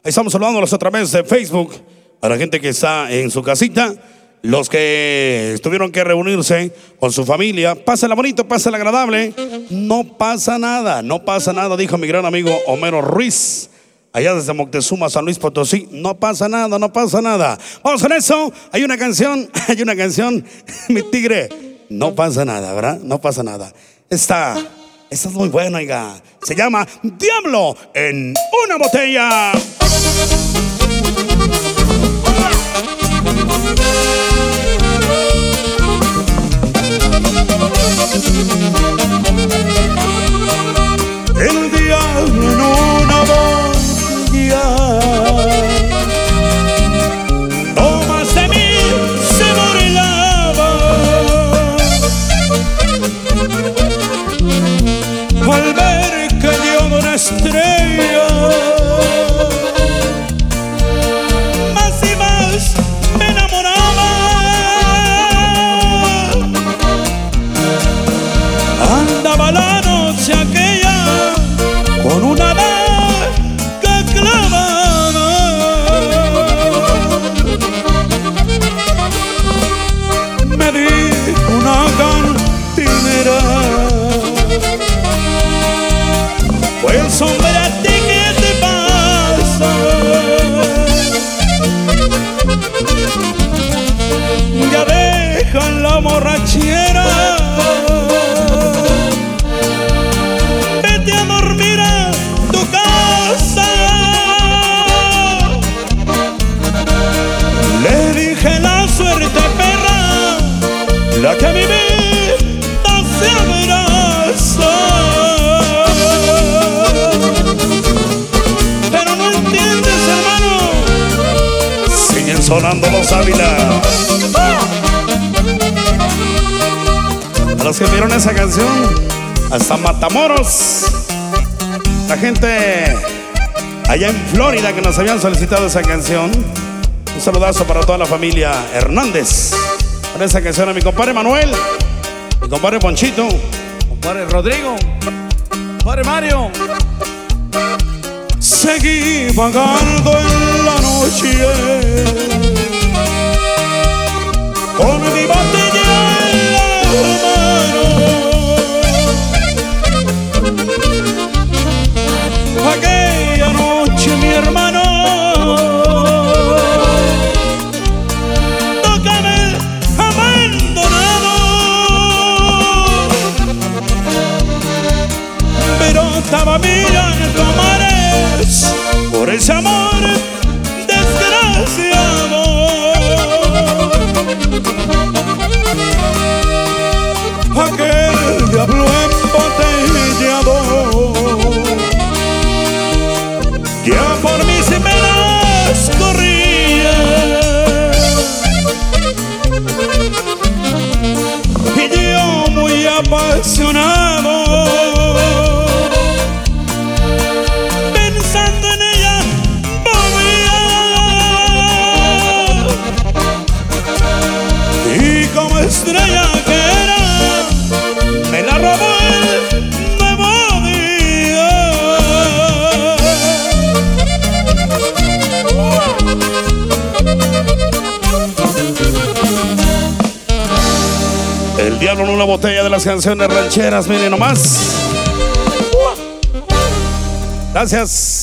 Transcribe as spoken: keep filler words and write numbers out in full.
Estamos saludándolos a través de Facebook a la gente que está en su casita, los que tuvieron que reunirse con su familia. Pásala bonito, pásala agradable. No pasa nada, no pasa nada, dijo mi gran amigo Homero Ruiz, allá desde Moctezuma, San Luis Potosí. No pasa nada, no pasa nada. Vamos con eso. Hay una canción, hay una canción, mi tigre. No pasa nada, ¿verdad? No pasa nada. Esta, esta es muy buena, oiga. Se llama Diablo en una botella. El diablo en una botella, tomas de mí, se burlaba al ver que yo de una estrella más y más me enamoraba. Andaba la noche aquella con una daga clavada, me dijo una cantinera: pues hombre, ¿a ti qué te pasa? Ya dejan la borrachera, vete a dormir a tu casa. Le dije: la suerte, perra, la que a mi vida se abraza. Pero no entiendes, hermano. Siguen sonando los Ávila. A los que vieron esa canción, hasta Matamoros, la gente allá en Florida que nos habían solicitado esa canción. Un saludazo para toda la familia Hernández. Con esa canción a mi compadre Manuel, mi compadre Ponchito, compadre Rodrigo, compadre Mario. Seguí vagando en la noche con mi botella en la mano. Aquella noche, mi hermano, tócame abandonado, pero estaba mirando mares por ese amor desgraciado. Aquel diablo embotellado ya por mis venas corría, y yo muy apasionado pensando en ella movía, y como estrella que era me la robó el nuevo día. El Diablo en una botella, de las canciones rancheras, miren nomás. Gracias.